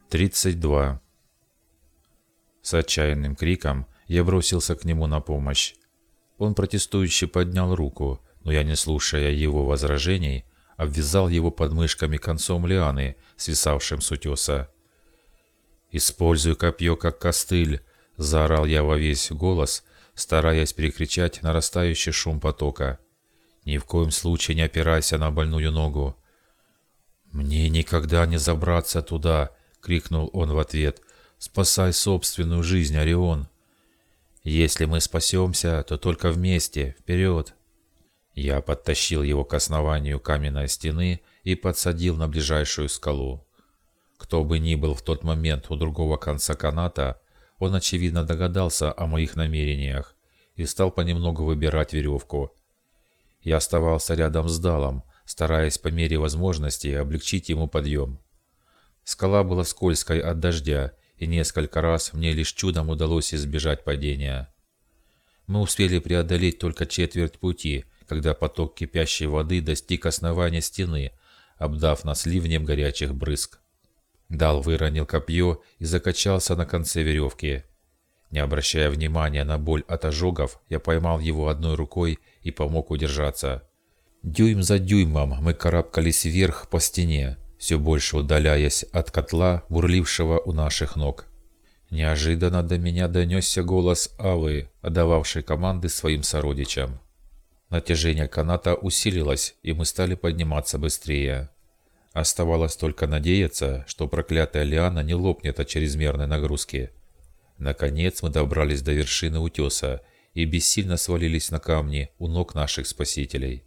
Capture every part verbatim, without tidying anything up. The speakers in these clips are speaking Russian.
тридцать два. С отчаянным криком я бросился к нему на помощь. Он протестующе поднял руку, но я, не слушая его возражений, обвязал его подмышками концом лианы, свисавшим с утеса. «Используй копье как костыль!» – заорал я во весь голос, стараясь перекричать нарастающий шум потока. «Ни в коем случае не опирайся на больную ногу!» «Мне никогда не забраться туда!» — крикнул он в ответ. «Спасай собственную жизнь, Орион!» «Если мы спасемся, то только вместе, вперед!» Я подтащил его к основанию каменной стены и подсадил на ближайшую скалу. Кто бы ни был в тот момент у другого конца каната, он, очевидно, догадался о моих намерениях и стал понемногу выбирать веревку. Я оставался рядом с Далом, стараясь по мере возможности облегчить ему подъем. Скала была скользкой от дождя, и несколько раз мне лишь чудом удалось избежать падения. Мы успели преодолеть только четверть пути, когда поток кипящей воды достиг основания стены, обдав нас ливнем горячих брызг. Дал выронил копье и закачался на конце веревки. Не обращая внимания на боль от ожогов, я поймал его одной рукой и помог удержаться. Дюйм за дюймом мы карабкались вверх по стене, все больше удаляясь от котла, бурлившего у наших ног. Неожиданно до меня донесся голос Авы, отдававшей команды своим сородичам. Натяжение каната усилилось, и мы стали подниматься быстрее. Оставалось только надеяться, что проклятая лиана не лопнет от чрезмерной нагрузки. Наконец мы добрались до вершины утеса и бессильно свалились на камни у ног наших спасителей.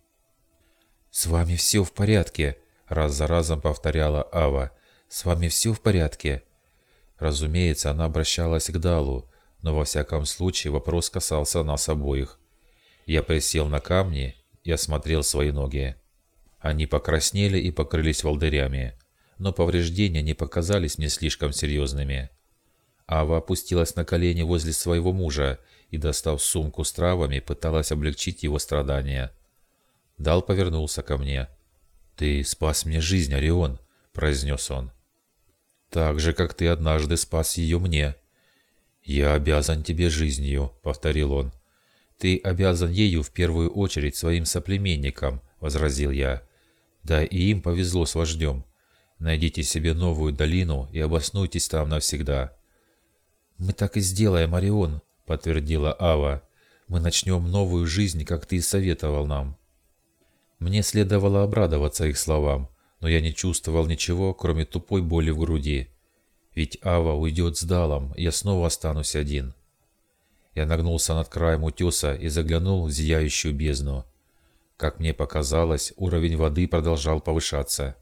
«С вами все в порядке», — раз за разом повторяла Ава. «С вами все в порядке». Разумеется, она обращалась к Далу, но во всяком случае вопрос касался нас обоих. Я присел на камни и осмотрел свои ноги. Они покраснели и покрылись волдырями, но повреждения не показались мне слишком серьезными. Ава опустилась на колени возле своего мужа и, достав сумку с травами, пыталась облегчить его страдания. Дал повернулся ко мне. «Ты спас мне жизнь, Орион», — произнес он. «Так же, как ты однажды спас ее мне». «Я обязан тебе жизнью», — повторил он. «Ты обязан ею в первую очередь своим соплеменникам», — возразил я. «Да и им повезло с вождем. Найдите себе новую долину и обоснуйтесь там навсегда». «Мы так и сделаем, Орион», — подтвердила Ава. «Мы начнем новую жизнь, как ты и советовал нам». Мне следовало обрадоваться их словам, но я не чувствовал ничего, кроме тупой боли в груди. Ведь Ава уйдет с Далом, и я снова останусь один. Я нагнулся над краем утеса и заглянул в зияющую бездну. Как мне показалось, уровень воды продолжал повышаться.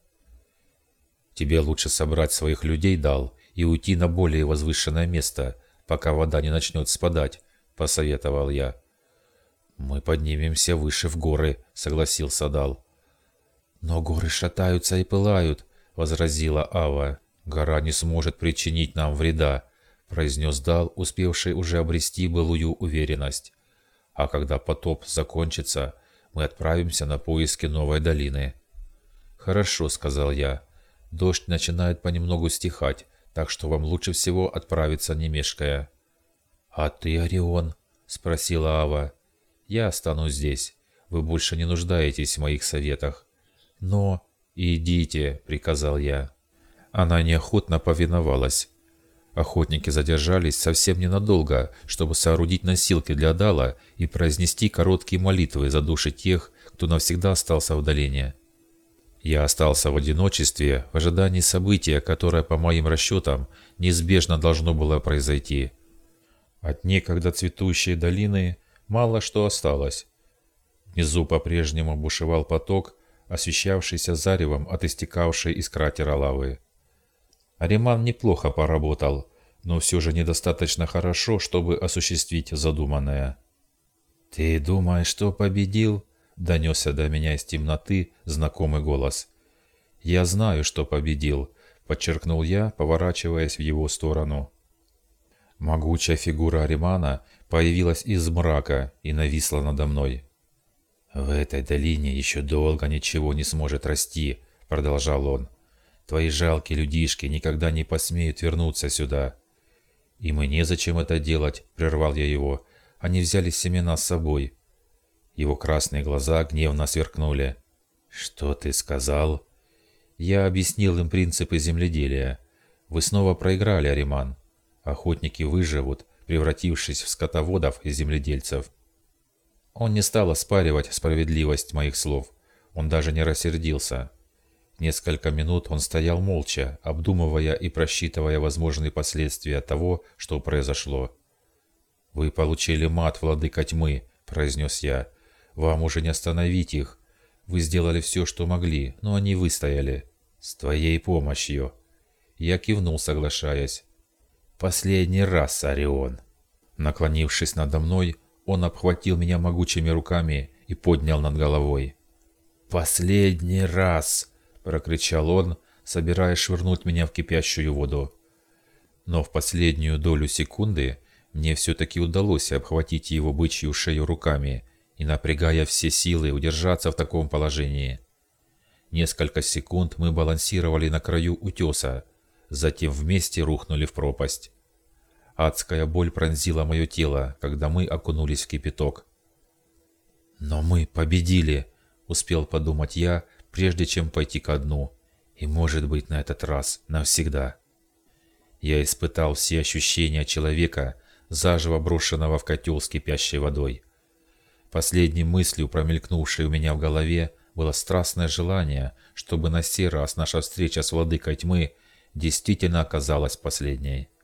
«Тебе лучше собрать своих людей, Дал, и уйти на более возвышенное место, пока вода не начнет спадать», — посоветовал я. «Мы поднимемся выше в горы», — согласился Дал. «Но горы шатаются и пылают», — возразила Ава. «Гора не сможет причинить нам вреда», — произнес Дал, успевший уже обрести былую уверенность. «А когда потоп закончится, мы отправимся на поиски новой долины». «Хорошо», — сказал я. «Дождь начинает понемногу стихать, так что вам лучше всего отправиться не мешкая». «А ты, Орион?» — спросила Ава. «Я останусь здесь. Вы больше не нуждаетесь в моих советах». «Но...» «Идите», — приказал я. Она неохотно повиновалась. Охотники задержались совсем ненадолго, чтобы соорудить носилки для Дала и произнести короткие молитвы за души тех, кто навсегда остался в долине. Я остался в одиночестве в ожидании события, которое, по моим расчетам, неизбежно должно было произойти. От некогда цветущей долины мало что осталось. Внизу по-прежнему бушевал поток, освещавшийся заревом от истекавшей из кратера лавы. Ариман неплохо поработал, но все же недостаточно хорошо, чтобы осуществить задуманное. «Ты думаешь, что победил?» — донесся до меня из темноты знакомый голос. «Я знаю, что победил», — подчеркнул я, поворачиваясь в его сторону. Могучая фигура Аримана появилась из мрака и нависла надо мной. «В этой долине еще долго ничего не сможет расти», — продолжал он. Твои жалкие людишки никогда не посмеют вернуться сюда. Им и незачем это делать, прервал я его. Они взяли семена с собой. Его красные глаза гневно сверкнули. Что ты сказал? Я объяснил им принципы земледелия. Вы снова проиграли, Ариман. Охотники выживут, превратившись в скотоводов и земледельцев. Он не стал оспаривать справедливость моих слов. Он даже не рассердился. Несколько минут он стоял молча, обдумывая и просчитывая возможные последствия того, что произошло. «Вы получили мат, владыка тьмы», — произнес я. «Вам уже не остановить их. Вы сделали все, что могли, но они выстояли. С твоей помощью». Я кивнул, соглашаясь. «Последний раз, Орион». Наклонившись надо мной, он обхватил меня могучими руками и поднял над головой. «Последний раз!» — прокричал он, собираясь швырнуть меня в кипящую воду. Но в последнюю долю секунды мне все-таки удалось обхватить его бычью шею руками и, напрягая все силы, удержаться в таком положении. Несколько секунд мы балансировали на краю утеса, затем вместе рухнули в пропасть. Адская боль пронзила мое тело, когда мы окунулись в кипяток. «Но мы победили!» — успел подумать я, прежде чем пойти ко дну. И, может быть, на этот раз навсегда. Я испытал все ощущения человека, заживо брошенного в котел с кипящей водой. Последней мыслью, промелькнувшей у меня в голове, было страстное желание, чтобы на сей раз наша встреча с владыкой тьмы действительно оказалась последней.